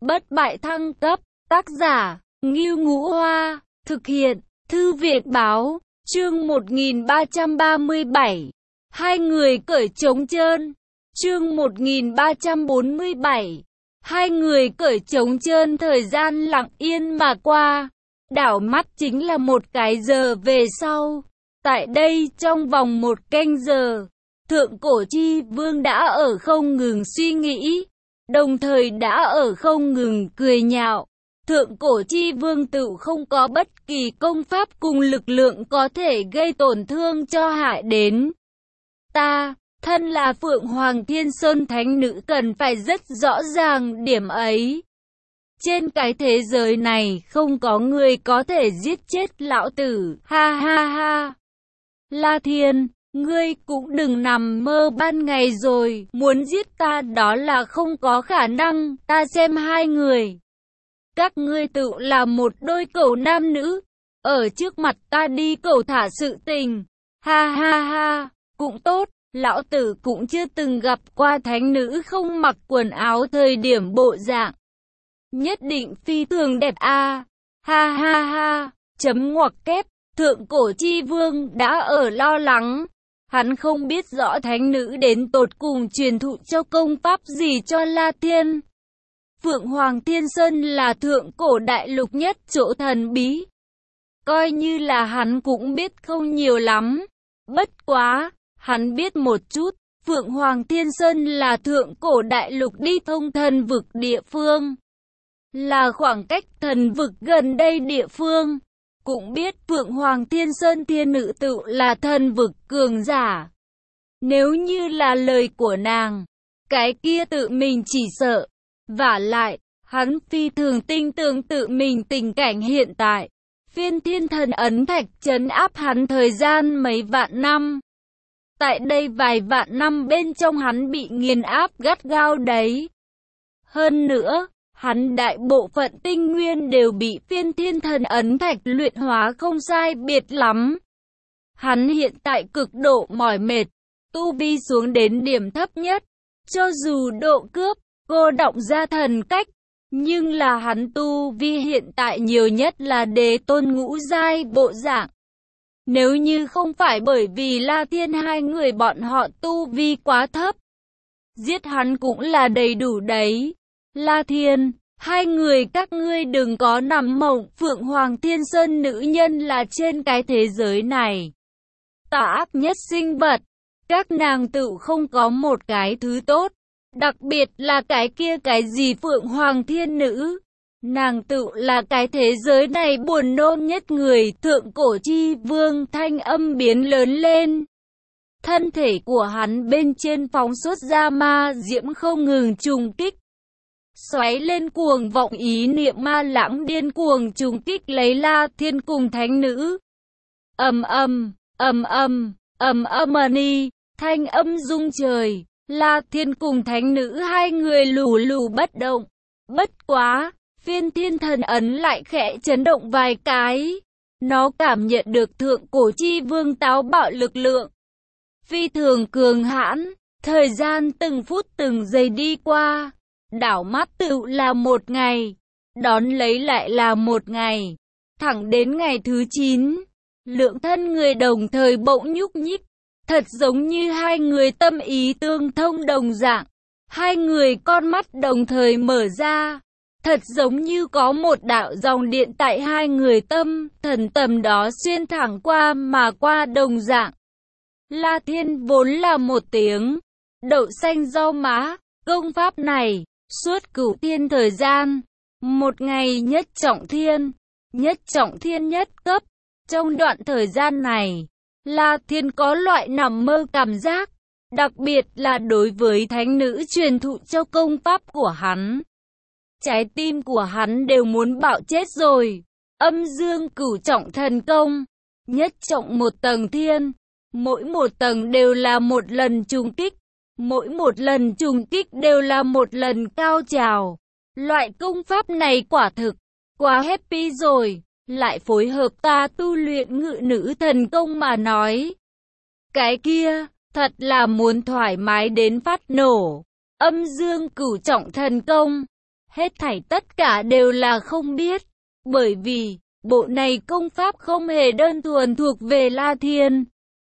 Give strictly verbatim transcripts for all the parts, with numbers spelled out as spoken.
Bất bại thăng cấp, tác giả, Ngưu Ngũ Hoa, thực hiện, Thư viện báo, chương một nghìn ba trăm ba mươi bảy. Hai người cởi trống trơn, chương một nghìn ba trăm bốn mươi bảy. Hai người cởi trống trơn, thời gian lặng yên mà qua, đảo mắt chính là một cái giờ về sau. Tại đây trong vòng một canh giờ, Thượng Cổ Chi Vương đã ở không ngừng suy nghĩ, đồng thời đã ở không ngừng cười nhạo. Thượng Cổ Chi Vương tự không có bất kỳ công pháp cùng lực lượng có thể gây tổn thương cho hại đến ta. Thân là Phượng Hoàng Thiên Sơn Thánh Nữ cần phải rất rõ ràng điểm ấy. Trên cái thế giới này không có người có thể giết chết lão tử, ha ha ha. La Thiên, ngươi cũng đừng nằm mơ ban ngày rồi, muốn giết ta đó là không có khả năng, ta xem hai người. Các ngươi tự là một đôi cẩu nam nữ, ở trước mặt ta đi cẩu thả sự tình, ha ha ha, cũng tốt. Lão tử cũng chưa từng gặp qua thánh nữ không mặc quần áo thời điểm bộ dạng. Nhất định phi thường đẹp a, à. Ha ha ha, chấm ngoặc kép, Thượng Cổ Chi Vương đã ở lo lắng. Hắn không biết rõ thánh nữ đến tột cùng truyền thụ cho công pháp gì cho La Thiên. Phượng Hoàng Thiên Sơn là thượng cổ đại lục nhất chỗ thần bí. Coi như là hắn cũng biết không nhiều lắm. Bất quá, hắn biết một chút, Phượng Hoàng Thiên Sơn là thượng cổ đại lục đi thông thần vực địa phương. Là khoảng cách thần vực gần đây địa phương. Cũng biết Phượng Hoàng Thiên Sơn thiên nữ tự là thần vực cường giả. Nếu như là lời của nàng, cái kia tự mình chỉ sợ. Vả lại, hắn phi thường tin tưởng tự mình tình cảnh hiện tại. Phiên thiên thần ấn thạch trấn áp hắn thời gian mấy vạn năm. Tại đây vài vạn năm bên trong hắn bị nghiền áp gắt gao đấy. Hơn nữa, hắn đại bộ phận tinh nguyên đều bị phiên thiên thần ấn thạch luyện hóa không sai biệt lắm. Hắn hiện tại cực độ mỏi mệt, tu vi xuống đến điểm thấp nhất. Cho dù độ cướp, cô động ra thần cách, nhưng là hắn tu vi hiện tại nhiều nhất là đế tôn ngũ giai bộ dạng. Nếu như không phải bởi vì La Thiên hai người bọn họ tu vi quá thấp, giết hắn cũng là đầy đủ đấy. La Thiên, hai người các ngươi đừng có nằm mộng, Phượng Hoàng Thiên Sơn nữ nhân là trên cái thế giới này tà ác nhất sinh vật, các nàng tự không có một cái thứ tốt, đặc biệt là cái kia cái gì Phượng Hoàng Thiên Nữ. Nàng tự là cái thế giới này buồn nôn nhất người. Thượng Cổ Chi Vương thanh âm biến lớn lên. Thân thể của hắn bên trên phóng xuất ra ma diễm không ngừng trùng kích. Xoáy lên cuồng vọng ý niệm ma lãng điên cuồng trùng kích lấy La Thiên cùng thánh nữ. Ầm ầm, ầm ầm, ầm ầm ni, thanh âm rung trời. La Thiên cùng thánh nữ hai người lù lù bất động. Bất quá, phiên thiên thần ấn lại khẽ chấn động vài cái. Nó cảm nhận được Thượng Cổ Chi Vương táo bạo lực lượng. Phi thường cường hãn, thời gian từng phút từng giây đi qua. Đảo mắt tự là một ngày, đón lấy lại là một ngày. Thẳng đến ngày thứ chín, lượng thân người đồng thời bỗng nhúc nhích. Thật giống như hai người tâm ý tương thông đồng dạng. Hai người con mắt đồng thời mở ra. Thật giống như có một đạo dòng điện tại hai người tâm, thần tầm đó xuyên thẳng qua mà qua đồng dạng. La Thiên vốn là một tiếng đậu xanh rau má, công pháp này, suốt cửu thiên thời gian, một ngày nhất trọng thiên, nhất trọng thiên nhất cấp. Trong đoạn thời gian này, La Thiên có loại nằm mơ cảm giác, đặc biệt là đối với thánh nữ truyền thụ cho công pháp của hắn. Trái tim của hắn đều muốn bạo chết rồi. Âm dương cửu trọng thần công, nhất trọng một tầng thiên, mỗi một tầng đều là một lần trùng kích, mỗi một lần trùng kích đều là một lần cao trào. Loại công pháp này quả thực quá happy rồi. Lại phối hợp ta tu luyện ngự nữ thần công mà nói, cái kia, thật là muốn thoải mái đến phát nổ. Âm dương cửu trọng thần công, Hết thảy tất cả đều là không biết, bởi vì, bộ này công pháp không hề đơn thuần thuộc về La Thiên,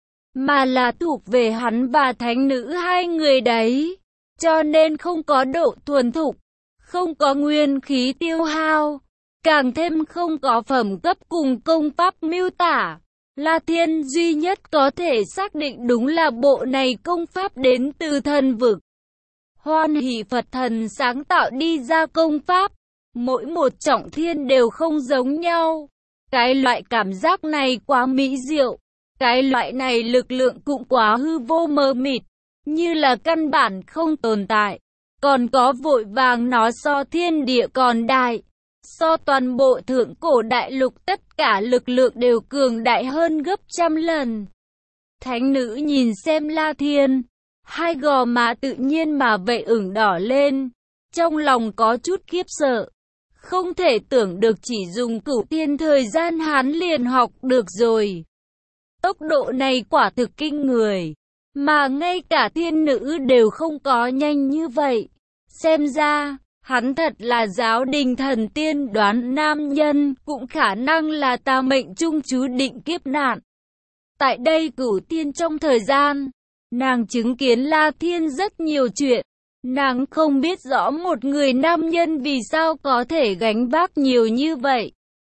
mà là thuộc về hắn và thánh nữ hai người đấy, cho nên không có độ thuần thục, không có nguyên khí tiêu hao, càng thêm không có phẩm cấp cùng công pháp miêu tả. La Thiên duy nhất có thể xác định đúng là bộ này công pháp đến từ thần vực. Hoan hỷ Phật thần sáng tạo đi ra công pháp, mỗi một trọng thiên đều không giống nhau. Cái loại cảm giác này quá mỹ diệu, cái loại này lực lượng cũng quá hư vô mờ mịt, như là căn bản không tồn tại. Còn có vội vàng nó so thiên địa còn đại, so toàn bộ thượng cổ đại lục tất cả lực lượng đều cường đại hơn gấp trăm lần. Thánh nữ nhìn xem La Thiên, hai gò má tự nhiên mà vậy ửng đỏ lên, trong lòng có chút khiếp sợ. Không thể tưởng được chỉ dùng cửu thiên thời gian hắn liền học được rồi. Tốc độ này quả thực kinh người, mà ngay cả thiên nữ đều không có nhanh như vậy. Xem ra, hắn thật là giáo đình thần tiên đoán nam nhân, cũng khả năng là ta mệnh trung chú định kiếp nạn. Tại đây cửu thiên trong thời gian, nàng chứng kiến La Thiên rất nhiều chuyện. Nàng không biết rõ một người nam nhân vì sao có thể gánh vác nhiều như vậy.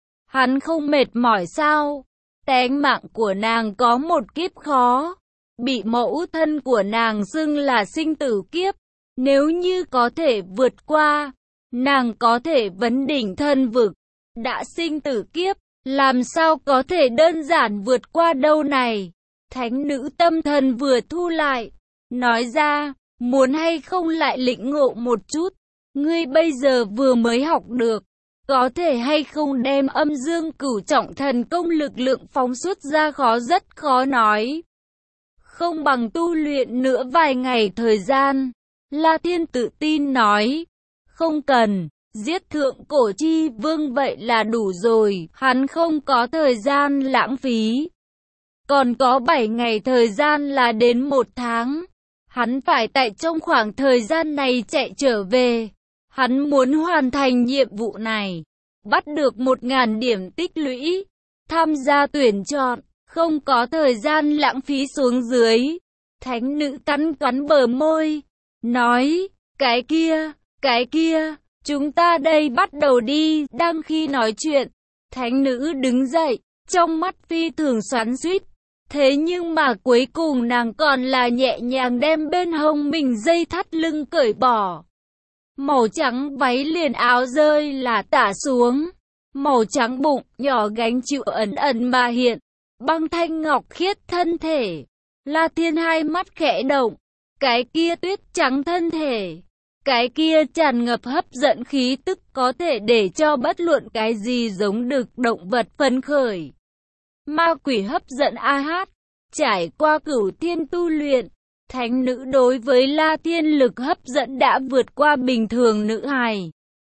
Hắn không mệt mỏi sao? Tánh mạng của nàng có một kiếp khó, bị mẫu thân của nàng xưng là sinh tử kiếp. Nếu như có thể vượt qua, nàng có thể vấn đỉnh thân vực. Đã sinh tử kiếp, làm sao có thể đơn giản vượt qua đâu này? Thánh nữ tâm thần vừa thu lại, nói ra, muốn hay không lại lĩnh ngộ một chút, ngươi bây giờ vừa mới học được, có thể hay không đem âm dương cửu trọng thần công lực lượng phóng xuất ra khó rất khó nói. Không bằng tu luyện nữa vài ngày thời gian, La Thiên tự tin nói, không cần, giết thượng cổ chi vương vậy là đủ rồi, hắn không có thời gian lãng phí. Còn có bảy ngày thời gian là đến một tháng. Hắn phải tại trong khoảng thời gian này chạy trở về. Hắn muốn hoàn thành nhiệm vụ này, bắt được một ngàn điểm tích lũy, tham gia tuyển chọn, không có thời gian lãng phí xuống dưới. Thánh nữ cắn cắn bờ môi, nói, cái kia, cái kia, chúng ta đây bắt đầu đi. Đang khi nói chuyện, thánh nữ đứng dậy, trong mắt phi thường xoắn xuýt. Thế nhưng mà cuối cùng nàng còn là nhẹ nhàng đem bên hông mình dây thắt lưng cởi bỏ. Màu trắng váy liền áo rơi là tả xuống. Màu trắng bụng nhỏ gánh chịu ẩn ẩn mà hiện. Băng thanh ngọc khiết thân thể. La Thiên hai mắt khẽ động. Cái kia tuyết trắng thân thể. Cái kia tràn ngập hấp dẫn khí tức có thể để cho bất luận cái gì giống được động vật phấn khởi. Ma quỷ hấp dẫn a hát, trải qua cửu thiên tu luyện, thánh nữ đối với La Thiên lực hấp dẫn đã vượt qua bình thường nữ hài.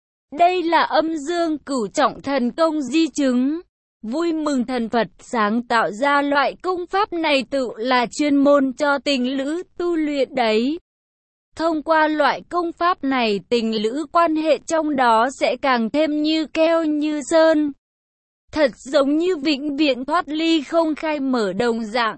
Đây là âm dương cửu trọng thần công di chứng. Vui mừng thần Phật sáng tạo ra loại công pháp này tự là chuyên môn cho tình lữ tu luyện đấy. Thông qua loại công pháp này tình lữ quan hệ trong đó sẽ càng thêm như keo như sơn. Thật giống như vĩnh viễn thoát ly không khai mở đồng dạng.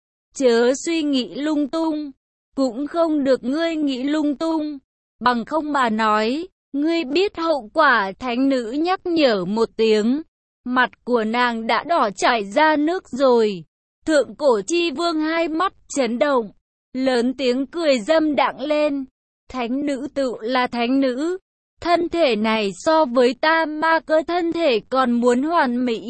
Chớ suy nghĩ lung tung, cũng không được ngươi nghĩ lung tung, bằng không mà nói, ngươi biết hậu quả. Thánh nữ nhắc nhở một tiếng, mặt của nàng đã đỏ chảy ra nước rồi. Thượng cổ chi vương hai mắt chấn động, lớn tiếng cười dâm đãng lên. Thánh nữ tự là thánh nữ. Thân thể này so với ta ma cơ thân thể còn muốn hoàn mỹ,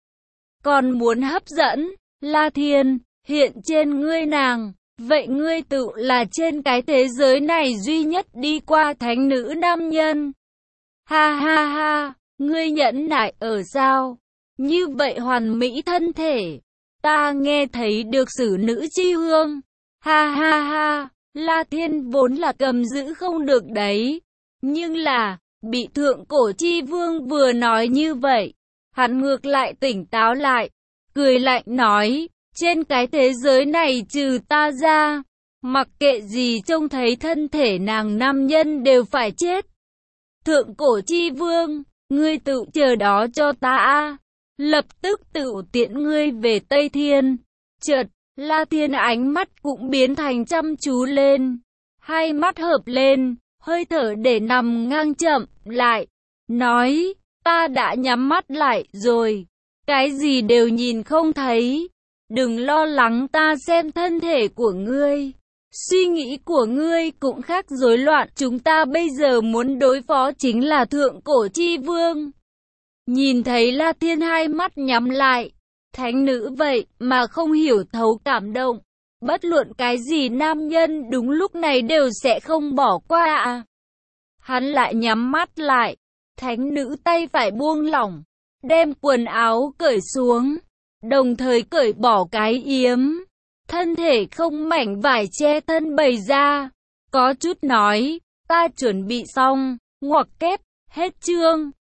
còn muốn hấp dẫn. La Thiên, hiện trên ngươi nàng, vậy ngươi tự là trên cái thế giới này duy nhất đi qua thánh nữ nam nhân. Ha ha ha, ngươi nhẫn nại ở sao? Như vậy hoàn mỹ thân thể, ta nghe thấy được xử nữ chi hương. Ha ha ha, La Thiên vốn là cầm giữ không được đấy. Nhưng là, bị thượng cổ chi vương vừa nói như vậy, hắn ngược lại tỉnh táo lại, cười lạnh nói, trên cái thế giới này trừ ta ra, mặc kệ gì trông thấy thân thể nàng nam nhân đều phải chết. Thượng cổ chi vương, ngươi tự chờ đó cho ta, lập tức tự tiễn ngươi về Tây Thiên. Chợt, La Thiên ánh mắt cũng biến thành chăm chú lên, hai mắt hợp lên, hơi thở để nằm ngang chậm lại, nói, ta đã nhắm mắt lại rồi, cái gì đều nhìn không thấy, đừng lo lắng, ta xem thân thể của ngươi, suy nghĩ của ngươi cũng khác rối loạn, chúng ta bây giờ muốn đối phó chính là thượng cổ chi vương. Nhìn thấy La Thiên hai mắt nhắm lại, thánh nữ vậy mà không hiểu thấu cảm động, bất luận cái gì nam nhân đúng lúc này đều sẽ không bỏ qua à. Hắn lại nhắm mắt lại, thánh nữ tay phải buông lỏng, đem quần áo cởi xuống, đồng thời cởi bỏ cái yếm, thân thể không mảnh vải che thân bày ra, có chút nói, ta chuẩn bị xong, ngoặc kép, hết chương.